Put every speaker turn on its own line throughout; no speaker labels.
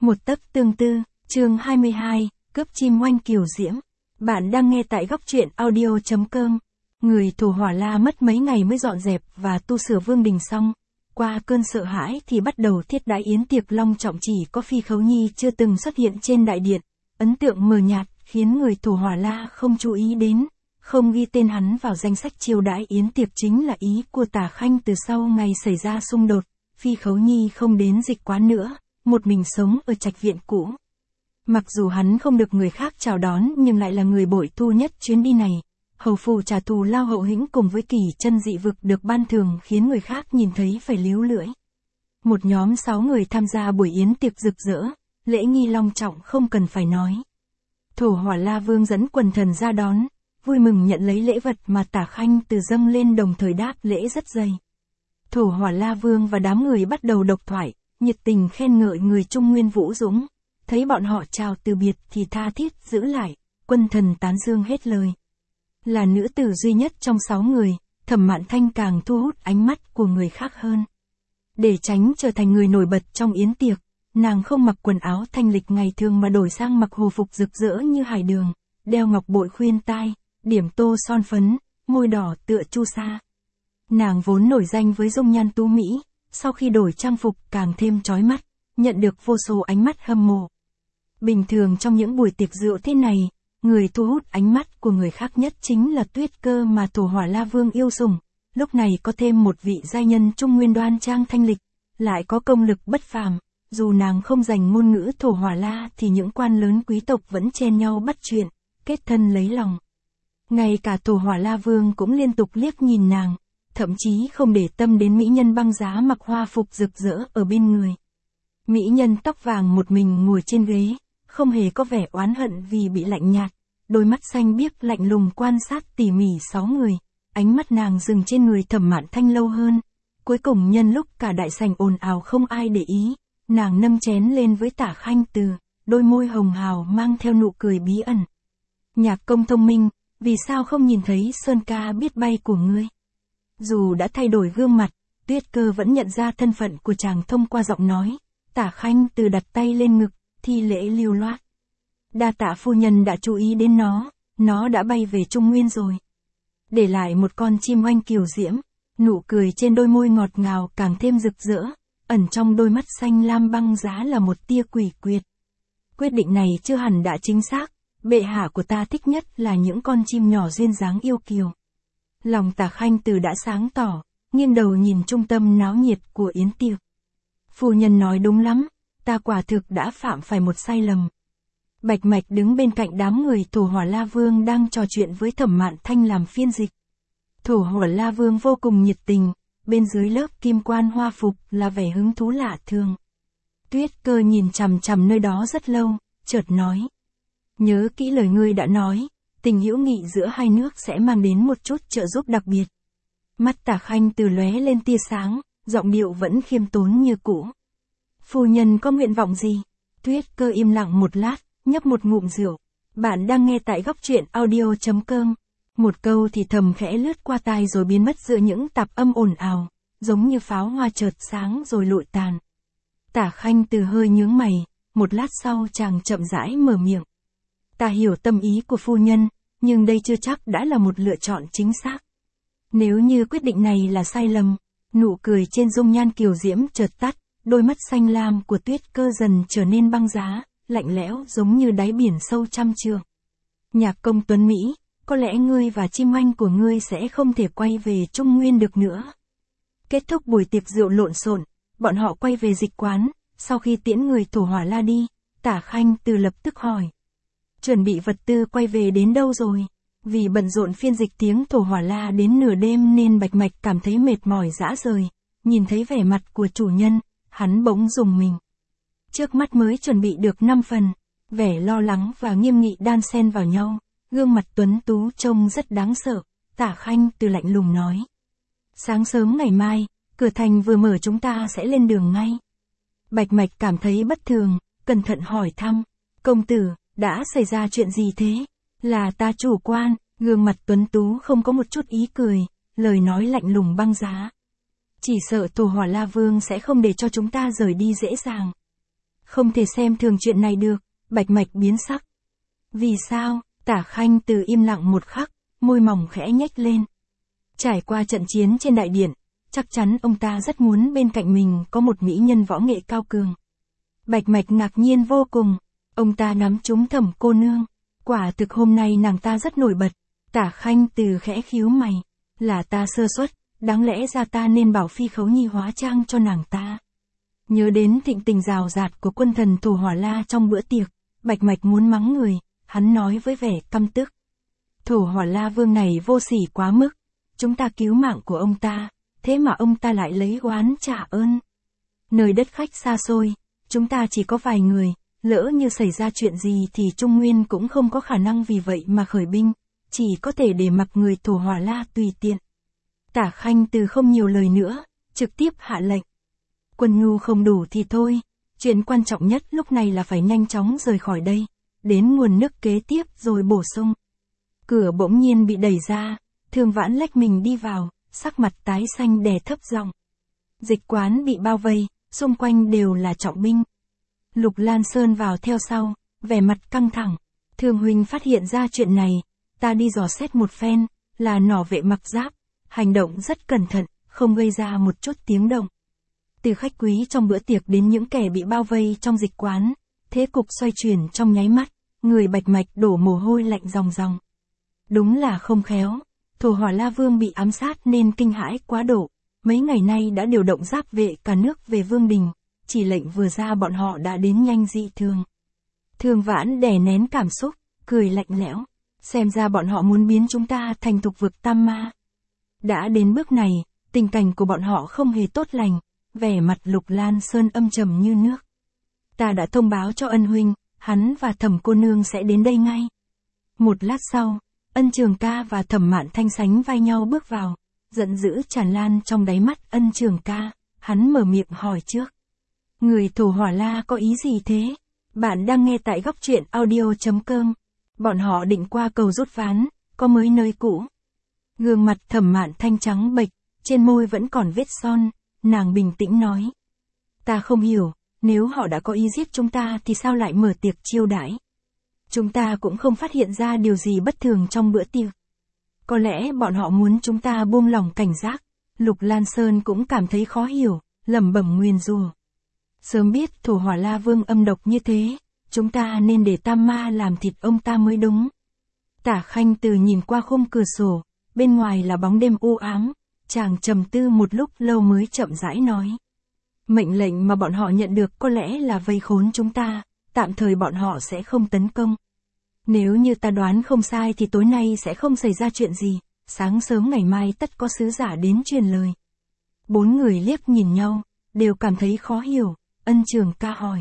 Một tấc tương tư, chương 22, cướp chim oanh kiều diễm. Bạn đang nghe tại góc truyện audio.com. Người Thổ Hỏa La mất mấy ngày mới dọn dẹp và tu sửa vương đình xong. Qua cơn sợ hãi thì bắt đầu thiết đãi yến tiệc long trọng, chỉ có Phi Khấu Nhi chưa từng xuất hiện trên đại điện. Ấn tượng mờ nhạt khiến người Thổ Hỏa La không chú ý đến, không ghi tên hắn vào danh sách chiêu đãi yến tiệc chính là ý của Tả Khanh. Từ sau ngày xảy ra xung đột, Phi Khấu Nhi không đến dịch quán nữa, một mình sống ở trạch viện cũ. Mặc dù hắn không được người khác chào đón nhưng lại là người bội thu nhất chuyến đi này. Hầu phủ trả thù lao hậu hĩnh cùng với kỳ chân dị vực được ban thưởng khiến người khác nhìn thấy phải líu lưỡi. Một nhóm 6 người tham gia buổi yến tiệc rực rỡ, lễ nghi long trọng không cần phải nói. Thổ Hỏa La Vương dẫn quần thần ra đón, vui mừng nhận lấy lễ vật mà Tả Khanh từ dâng lên, đồng thời đáp lễ rất dày. Thổ Hỏa La Vương và đám người bắt đầu độc thoại, nhiệt tình khen ngợi người Trung Nguyên vũ dũng. Thấy bọn họ chào từ biệt thì tha thiết giữ lại, quân thần tán dương hết lời. Là nữ tử duy nhất trong 6 người, Thẩm Mạn Thanh càng thu hút ánh mắt của người khác hơn. Để tránh trở thành người nổi bật trong yến tiệc, nàng không mặc quần áo thanh lịch ngày thường mà đổi sang mặc hồ phục rực rỡ như hải đường, đeo ngọc bội khuyên tai, điểm tô son phấn, môi đỏ tựa chu sa. Nàng vốn nổi danh với dung nhan tú mỹ, sau khi đổi trang phục càng thêm chói mắt, nhận được vô số ánh mắt hâm mộ. Bình thường trong những buổi tiệc rượu thế này, người thu hút ánh mắt của người khác nhất chính là Tuyết Cơ mà Thổ Hỏa La Vương yêu sủng. Lúc này có thêm một vị giai nhân Trung Nguyên đoan trang thanh lịch, lại có công lực bất phàm. Dù nàng không dành ngôn ngữ Thổ Hỏa La thì những quan lớn quý tộc vẫn chen nhau bắt chuyện, kết thân lấy lòng. Ngay cả Thổ Hỏa La Vương cũng liên tục liếc nhìn nàng, thậm chí không để tâm đến mỹ nhân băng giá mặc hoa phục rực rỡ ở bên người. Mỹ nhân tóc vàng một mình ngồi trên ghế, không hề có vẻ oán hận vì bị lạnh nhạt, đôi mắt xanh biếc lạnh lùng quan sát tỉ mỉ 6 người, ánh mắt nàng dừng trên người Thẩm Mạn Thanh lâu hơn. Cuối cùng nhân lúc cả đại sảnh ồn ào không ai để ý, nàng nâng chén lên với Tả Khanh Từ, đôi môi hồng hào mang theo nụ cười bí ẩn. Nhạc công thông minh, vì sao không nhìn thấy sơn ca biết bay của ngươi? Dù đã thay đổi gương mặt, Tuyết Cơ vẫn nhận ra thân phận của chàng thông qua giọng nói. Tả Khanh Từ đặt tay lên ngực, thi lễ lưu loát. Đa tạ phu nhân đã chú ý đến nó đã bay về Trung Nguyên rồi. Để lại một con chim oanh kiều diễm, nụ cười trên đôi môi ngọt ngào càng thêm rực rỡ, ẩn trong đôi mắt xanh lam băng giá là một tia quỷ quyệt. Quyết định này chưa hẳn đã chính xác, bệ hạ của ta thích nhất là những con chim nhỏ duyên dáng yêu kiều. Lòng Tả Khanh Từ đã sáng tỏ, nghiêng đầu nhìn trung tâm náo nhiệt của yến tiệc. Phu nhân nói đúng lắm, ta quả thực đã phạm phải một sai lầm. Bạch Mạch đứng bên cạnh đám người Thổ Hỏa La Vương đang trò chuyện với Thẩm Mạn Thanh làm phiên dịch. Thổ Hỏa La Vương vô cùng nhiệt tình, bên dưới lớp kim quan hoa phục là vẻ hứng thú lạ thường. Tuyết Cơ nhìn chằm chằm nơi đó rất lâu, chợt nói. Nhớ kỹ lời ngươi đã nói, tình hữu nghị giữa hai nước sẽ mang đến một chút trợ giúp đặc biệt. Mắt Tả Khanh Từ lóe lên tia sáng, giọng điệu vẫn khiêm tốn như cũ. Phu nhân có nguyện vọng gì? Tuyết Cơ im lặng một lát, nhấp một ngụm rượu. Bạn đang nghe tại góc truyện audio.com. Một câu thì thầm khẽ lướt qua tai rồi biến mất giữa những tạp âm ồn ào, giống như pháo hoa chợt sáng rồi lụi tàn. Tả Khanh Từ hơi nhướng mày, một lát sau chàng chậm rãi mở miệng. Ta hiểu tâm ý của phu nhân, nhưng đây chưa chắc đã là một lựa chọn chính xác. Nếu như quyết định này là sai lầm, nụ cười trên dung nhan kiều diễm chợt tắt, đôi mắt xanh lam của Tuyết Cơ dần trở nên băng giá, lạnh lẽo giống như đáy biển sâu trăm trượng. Nhạc công tuấn Mỹ, có lẽ ngươi và chim oanh của ngươi sẽ không thể quay về Trung Nguyên được nữa. Kết thúc buổi tiệc rượu lộn xộn, bọn họ quay về dịch quán, sau khi tiễn người Thổ Hỏa La đi, Tả Khanh Từ lập tức hỏi. Chuẩn bị vật tư quay về đến đâu rồi? Vì bận rộn phiên dịch tiếng Thổ Hỏa La đến nửa đêm nên Bạch Mạch cảm thấy mệt mỏi rã rời, nhìn thấy vẻ mặt của chủ nhân, hắn bỗng rùng mình. Trước mắt mới chuẩn bị được 5 phần, vẻ lo lắng và nghiêm nghị đan xen vào nhau, gương mặt tuấn tú trông rất đáng sợ. Tả Khanh Từ lạnh lùng nói. Sáng sớm ngày mai, cửa thành vừa mở chúng ta sẽ lên đường ngay. Bạch Mạch cảm thấy bất thường, cẩn thận hỏi thăm. Công tử, đã xảy ra chuyện gì thế? Là ta chủ quan. Gương mặt tuấn tú không có một chút ý cười, lời nói lạnh lùng băng giá. Chỉ sợ Thổ Hỏa La Vương sẽ không để cho chúng ta rời đi dễ dàng. Không thể xem thường chuyện này được, Bạch Mạch biến sắc. Vì sao? Tả Khanh Từ im lặng một khắc, môi mỏng khẽ nhếch lên. Trải qua trận chiến trên đại điện, chắc chắn ông ta rất muốn bên cạnh mình có một mỹ nhân võ nghệ cao cường. Bạch Mạch ngạc nhiên vô cùng, ông ta nắm trúng Thẩm cô nương. Quả thực hôm nay nàng ta rất nổi bật. Tả Khanh Từ khẽ khíu mày. Là ta sơ suất, đáng lẽ ra ta nên bảo Phi Khấu Nhi hóa trang cho nàng ta. Nhớ đến thịnh tình rào rạt của quân thần Thổ Hỏa La trong bữa tiệc, Bạch Mạch muốn mắng người, hắn nói với vẻ căm tức. Thổ Hỏa La Vương này vô sỉ quá mức, chúng ta cứu mạng của ông ta, thế mà ông ta lại lấy oán trả ơn. Nơi đất khách xa xôi, chúng ta chỉ có vài người, lỡ như xảy ra chuyện gì thì Trung Nguyên cũng không có khả năng vì vậy mà khởi binh, chỉ có thể để mặc người Thổ Hỏa La tùy tiện. Tả Khanh Từ không nhiều lời nữa, trực tiếp hạ lệnh. Quân nhu không đủ thì thôi, chuyện quan trọng nhất lúc này là phải nhanh chóng rời khỏi đây, đến nguồn nước kế tiếp rồi bổ sung. Cửa bỗng nhiên bị đẩy ra, Thương Vãn lách mình đi vào, sắc mặt tái xanh đè thấp giọng. Dịch quán bị bao vây, xung quanh đều là trọng binh. Lục Lan Sơn vào theo sau, vẻ mặt căng thẳng. Thương huynh phát hiện ra chuyện này, ta đi dò xét một phen, là nỏ vệ mặc giáp, hành động rất cẩn thận, không gây ra một chút tiếng động. Từ khách quý trong bữa tiệc đến những kẻ bị bao vây trong dịch quán, thế cục xoay chuyển trong nháy mắt, người Bạch Mạch đổ mồ hôi lạnh ròng ròng. Đúng là không khéo, Thổ Hỏa La Vương bị ám sát nên kinh hãi quá độ, mấy ngày nay đã điều động giáp vệ cả nước về Vương Đình, chỉ lệnh vừa ra bọn họ đã đến nhanh dị thường. Thương Vãn đè nén cảm xúc, cười lạnh lẽo, xem ra bọn họ muốn biến chúng ta thành thục vực tam ma. Đã đến bước này, tình cảnh của bọn họ không hề tốt lành, vẻ mặt Lục Lan Sơn âm trầm như nước. Ta đã thông báo cho Ân huynh, hắn và Thẩm cô nương sẽ đến đây ngay. Một lát sau, Ân Trường ca và Thẩm Mạn Thanh sánh vai nhau bước vào, giận dữ tràn lan trong đáy mắt Ân Trường ca, hắn mở miệng hỏi trước. Người Thổ Hỏa La có ý gì thế? Bạn đang nghe tại góc truyện audio.com. Bọn họ định qua cầu rút ván, có mới nơi cũ. Gương mặt Thẩm Mạn Thanh trắng bệch, trên môi vẫn còn vết son, nàng bình tĩnh nói. Ta không hiểu, nếu họ đã có ý giết chúng ta thì sao lại mở tiệc chiêu đãi? Chúng ta cũng không phát hiện ra điều gì bất thường trong bữa tiệc. Có lẽ bọn họ muốn chúng ta buông lỏng cảnh giác. Lục Lan Sơn cũng cảm thấy khó hiểu, lẩm bẩm nguyền rủa. Sớm biết Thổ Hỏa La Vương âm độc như thế, chúng ta nên để Tam Ma làm thịt ông ta mới đúng. Tả Khanh Từ nhìn qua khung cửa sổ, bên ngoài là bóng đêm u ám, chàng trầm tư một lúc lâu mới chậm rãi nói. Mệnh lệnh mà bọn họ nhận được có lẽ là vây khốn chúng ta, tạm thời bọn họ sẽ không tấn công. Nếu như ta đoán không sai thì tối nay sẽ không xảy ra chuyện gì, sáng sớm ngày mai tất có sứ giả đến truyền lời. Bốn người liếc nhìn nhau, đều cảm thấy khó hiểu, Ân Trường ca hỏi.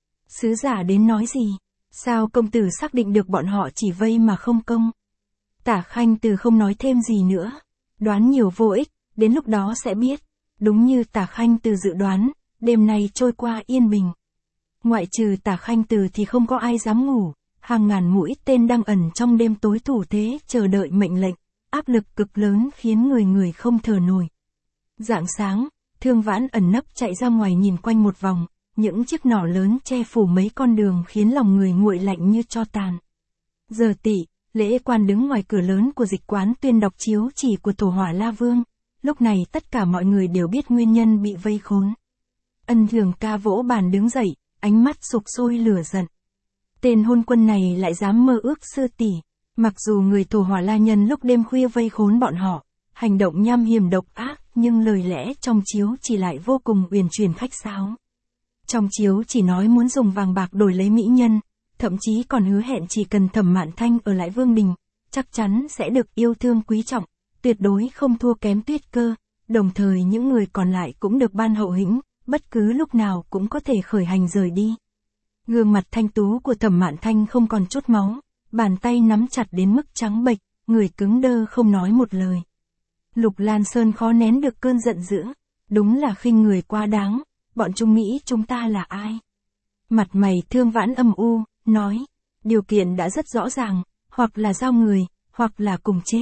Sứ giả đến nói gì? Sao công tử xác định được bọn họ chỉ vây mà không công? Tả Khanh Từ không nói thêm gì nữa, đoán nhiều vô ích, đến lúc đó sẽ biết. Đúng như Tả Khanh Từ dự đoán, đêm nay trôi qua yên bình. Ngoại trừ Tả Khanh Từ thì không có ai dám ngủ, hàng ngàn mũi tên đang ẩn trong đêm tối thủ thế chờ đợi mệnh lệnh, áp lực cực lớn khiến người người không thở nổi. Rạng sáng, Thương Vãn ẩn nấp chạy ra ngoài nhìn quanh một vòng, những chiếc nỏ lớn che phủ mấy con đường khiến lòng người nguội lạnh như tro tàn. Giờ Tỵ, Lễ Quan đứng ngoài cửa lớn của dịch quán tuyên đọc chiếu chỉ của Thổ Hỏa La Vương. Lúc này tất cả mọi người đều biết nguyên nhân bị vây khốn. Ân Trường ca vỗ bàn đứng dậy, ánh mắt sục sôi lửa giận. Tên hôn quân này lại dám mơ ước sư tỷ. Mặc dù người Thổ Hỏa La nhân lúc đêm khuya vây khốn bọn họ, hành động nham hiểm độc ác, nhưng lời lẽ trong chiếu chỉ lại vô cùng uyển chuyển khách sáo. Trong chiếu chỉ nói muốn dùng vàng bạc đổi lấy mỹ nhân, thậm chí còn hứa hẹn chỉ cần Thẩm Mạn Thanh ở lại Vương Đình, chắc chắn sẽ được yêu thương quý trọng, tuyệt đối không thua kém Tuyết Cơ, đồng thời những người còn lại cũng được ban hậu hĩnh, bất cứ lúc nào cũng có thể khởi hành rời đi. Gương mặt thanh tú của Thẩm Mạn Thanh không còn chút máu, bàn tay nắm chặt đến mức trắng bệch, người cứng đơ không nói một lời. Lục Lan Sơn khó nén được cơn giận dữ, đúng là khinh người quá đáng, bọn chúng nghĩ chúng ta là ai? Mặt mày Thương Vãn âm u, nói, điều kiện đã rất rõ ràng, hoặc là giao người, hoặc là cùng chết.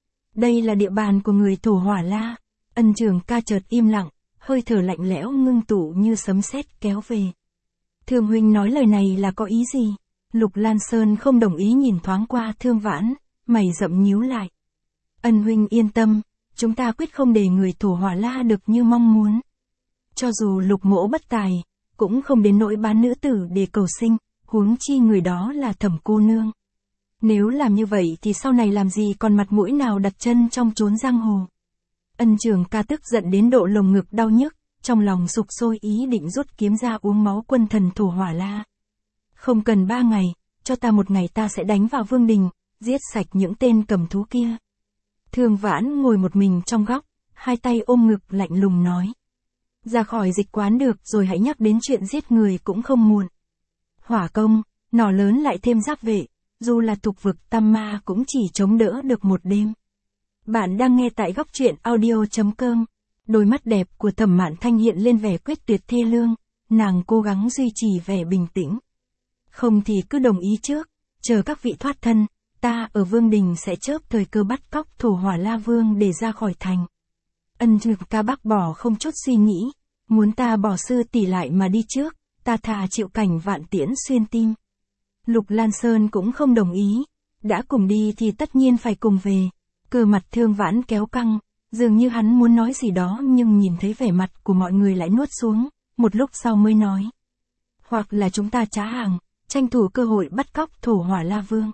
Đây là địa bàn của người Thổ Hỏa La. Ân Trường ca chợt im lặng, hơi thở lạnh lẽo ngưng tụ như sấm sét kéo về. Thương huynh nói lời này là có ý gì? Lục Lan Sơn không đồng ý nhìn thoáng qua Thương Vãn, mày rậm nhíu lại. Ân huynh yên tâm, chúng ta quyết không để người Thổ Hỏa La được như mong muốn. Cho dù Lục mỗ bất tài, cũng không đến nỗi bán nữ tử để cầu sinh, huống chi người đó là Thẩm cô nương. Nếu làm như vậy thì sau này làm gì còn mặt mũi nào đặt chân trong chốn giang hồ. Ân Trường Ca tức giận đến độ lồng ngực đau nhức, trong lòng sục sôi ý định rút kiếm ra uống máu quân thần Thổ Hỏa La. Không cần 3 ngày, cho ta 1 ngày ta sẽ đánh vào Vương Đình, giết sạch những tên cầm thú kia. Thương Vãn ngồi một mình trong góc, hai tay ôm ngực lạnh lùng nói. Ra khỏi dịch quán được rồi hãy nhắc đến chuyện giết người cũng không muộn. Hỏa công, nỏ lớn lại thêm giáp vệ, dù là thục vực tam ma cũng chỉ chống đỡ được 1 đêm. Bạn đang nghe tại góc truyện audio.com. Đôi mắt đẹp của Thẩm Mạn Thanh hiện lên vẻ quyết tuyệt thê lương, nàng cố gắng duy trì vẻ bình tĩnh. Không thì cứ đồng ý trước, chờ các vị thoát thân, ta ở Vương Đình sẽ chớp thời cơ bắt cóc Thổ Hỏa La Vương để ra khỏi thành. Ân Trường Ca bác bỏ không chút suy nghĩ, muốn ta bỏ sư tỷ lại mà đi trước, ta thà chịu cảnh vạn tiễn xuyên tim. Lục Lan Sơn cũng không đồng ý, đã cùng đi thì tất nhiên phải cùng về. Cơ mặt Thương Vãn kéo căng, dường như hắn muốn nói gì đó nhưng nhìn thấy vẻ mặt của mọi người lại nuốt xuống, một lúc sau mới nói. Hoặc là chúng ta trá hàng, tranh thủ cơ hội bắt cóc Thổ Hỏa La Vương.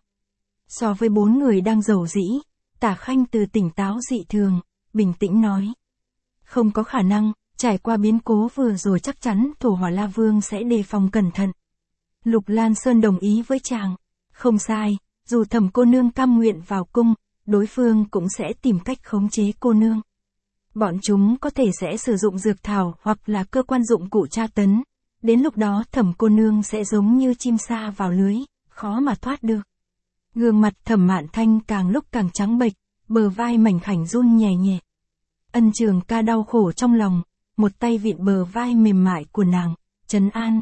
So với 4 người đang rầu rĩ, Tả Khanh từ tỉnh táo dị thường, bình tĩnh nói. Không có khả năng, trải qua biến cố vừa rồi chắc chắn Thổ Hỏa La Vương sẽ đề phòng cẩn thận. Lục Lan Sơn đồng ý với chàng. Không sai, dù Thẩm cô nương cam nguyện vào cung, đối phương cũng sẽ tìm cách khống chế cô nương. Bọn chúng có thể sẽ sử dụng dược thảo hoặc là cơ quan dụng cụ tra tấn. Đến lúc đó Thẩm cô nương sẽ giống như chim sa vào lưới, khó mà thoát được. Gương mặt Thẩm Mạn Thanh càng lúc càng trắng bệch, bờ vai mảnh khảnh run nhẹ nhẹ. Ân Trường Ca đau khổ trong lòng, một tay vịn bờ vai mềm mại của nàng, trấn an.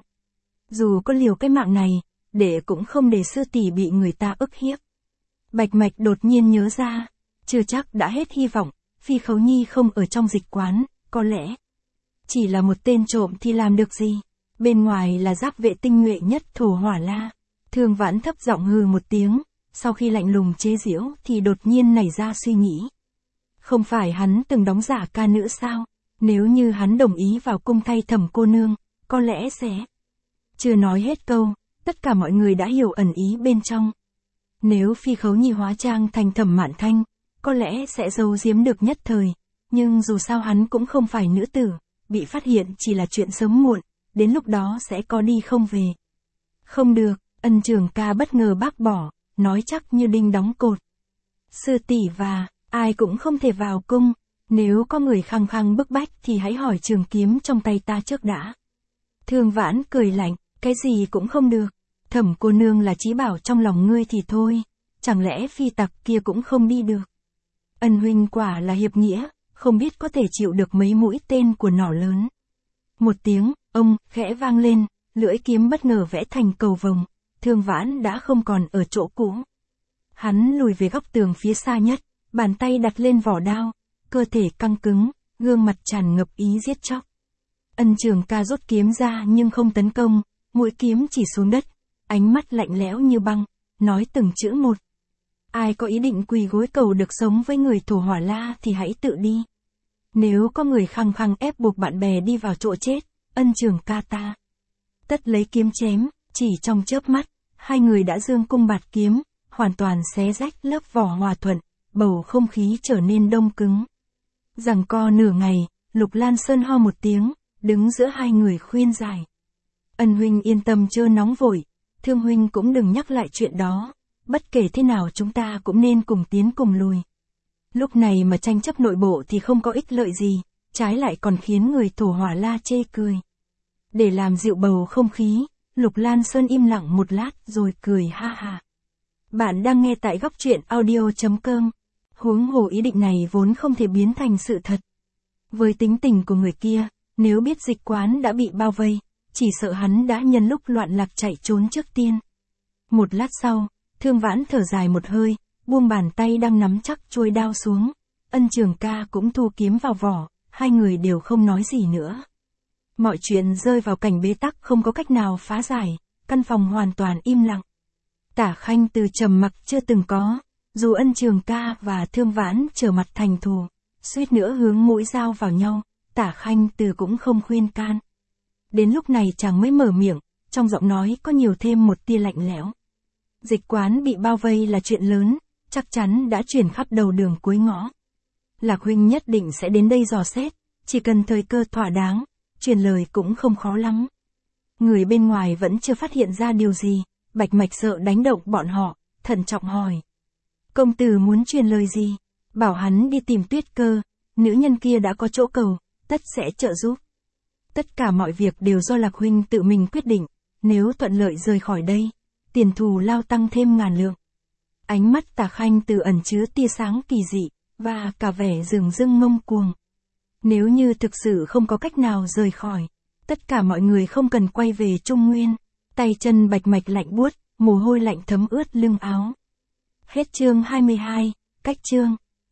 Dù có liều cái mạng này, để cũng không để sư tỷ bị người ta ức hiếp. Bạch Mạch đột nhiên nhớ ra, chưa chắc đã hết hy vọng, Phi Khấu Nhi không ở trong dịch quán, có lẽ chỉ là một tên trộm thì làm được gì, bên ngoài là giáp vệ tinh nhuệ nhất Thổ Hỏa La. Thương Vãn thấp giọng hừ một tiếng, sau khi lạnh lùng chế giễu thì đột nhiên nảy ra suy nghĩ. Không phải hắn từng đóng giả ca nữ sao, nếu như hắn đồng ý vào cung thay Thẩm cô nương, có lẽ sẽ... Chưa nói hết câu, tất cả mọi người đã hiểu ẩn ý bên trong. Nếu Phi Khấu Nhi hóa trang thành Thẩm Mạn Thanh, có lẽ sẽ giấu giếm được nhất thời, nhưng dù sao hắn cũng không phải nữ tử, bị phát hiện chỉ là chuyện sớm muộn, đến lúc đó sẽ có đi không về. Không được, Ân Trường Ca bất ngờ bác bỏ, nói chắc như đinh đóng cột. Sư tỷ và ai cũng không thể vào cung, nếu có người khăng khăng bức bách thì hãy hỏi trường kiếm trong tay ta trước đã. Thương Vãn cười lạnh, cái gì cũng không được. Thẩm cô nương là chí bảo trong lòng ngươi thì thôi, chẳng lẽ phi tặc kia cũng không đi được. Ân huynh quả là hiệp nghĩa, không biết có thể chịu được mấy mũi tên của nỏ lớn. Một tiếng, ông, khẽ vang lên, lưỡi kiếm bất ngờ vẽ thành cầu vồng, Thương Vãn đã không còn ở chỗ cũ. Hắn lùi về góc tường phía xa nhất, bàn tay đặt lên vỏ đao, cơ thể căng cứng, gương mặt tràn ngập ý giết chóc. Ân Trường Ca rút kiếm ra nhưng không tấn công, mũi kiếm chỉ xuống đất, ánh mắt lạnh lẽo như băng, nói từng chữ một. Ai có ý định quỳ gối cầu được sống với người Thổ Hỏa La thì hãy tự đi. Nếu có người khăng khăng ép buộc bạn bè đi vào chỗ chết, Ân Trường Ca ta tất lấy kiếm chém, chỉ trong chớp mắt, hai người đã giương cung bạt kiếm, hoàn toàn xé rách lớp vỏ hòa thuận, bầu không khí trở nên đông cứng. Giằng co nửa ngày, Lục Lan Sơn ho một tiếng, đứng giữa hai người khuyên giải. Ân huynh yên tâm chớ nóng vội, Thương huynh cũng đừng nhắc lại chuyện đó, bất kể thế nào chúng ta cũng nên cùng tiến cùng lùi. Lúc này mà tranh chấp nội bộ thì không có ích lợi gì, trái lại còn khiến người Thổ Hỏa La chê cười. Để làm dịu bầu không khí, Lục Lan Sơn im lặng một lát rồi cười ha ha. Bạn đang nghe tại góc truyện audio.com. Huống hồ ý định này vốn không thể biến thành sự thật. Với tính tình của người kia, nếu biết dịch quán đã bị bao vây, chỉ sợ hắn đã nhân lúc loạn lạc chạy trốn trước tiên. Một lát sau, Thương Vãn thở dài một hơi, buông bàn tay đang nắm chắc chuôi đao xuống. Ân Trường Ca cũng thu kiếm vào vỏ, hai người đều không nói gì nữa. Mọi chuyện rơi vào cảnh bế tắc không có cách nào phá giải, căn phòng hoàn toàn im lặng. Tả Khanh Từ trầm mặc chưa từng có, dù Ân Trường Ca và Thương Vãn trở mặt thành thù, suýt nữa hướng mũi dao vào nhau, Tả Khanh Từ cũng không khuyên can. Đến lúc này chàng mới mở miệng, trong giọng nói có nhiều thêm một tia lạnh lẽo. Dịch quán bị bao vây là chuyện lớn, chắc chắn đã truyền khắp đầu đường cuối ngõ. Lạc huynh nhất định sẽ đến đây dò xét, chỉ cần thời cơ thỏa đáng, truyền lời cũng không khó lắm. Người bên ngoài vẫn chưa phát hiện ra điều gì, Bạch Mạch sợ đánh động bọn họ, thận trọng hỏi. Công tử muốn truyền lời gì? Bảo hắn đi tìm Tuyết Cơ, nữ nhân kia đã có chỗ cầu, tất sẽ trợ giúp. Tất cả mọi việc đều do Lạc huynh tự mình quyết định, nếu thuận lợi rời khỏi đây, tiền thù lao tăng thêm ngàn lượng. Ánh mắt Tả Khanh Từ ẩn chứa tia sáng kỳ dị, và cả vẻ dửng dưng ngông cuồng. Nếu như thực sự không có cách nào rời khỏi, tất cả mọi người không cần quay về Trung Nguyên. Tay chân Bạch Mạch lạnh buốt, mồ hôi lạnh thấm ướt lưng áo. Hết chương 22, cách chương.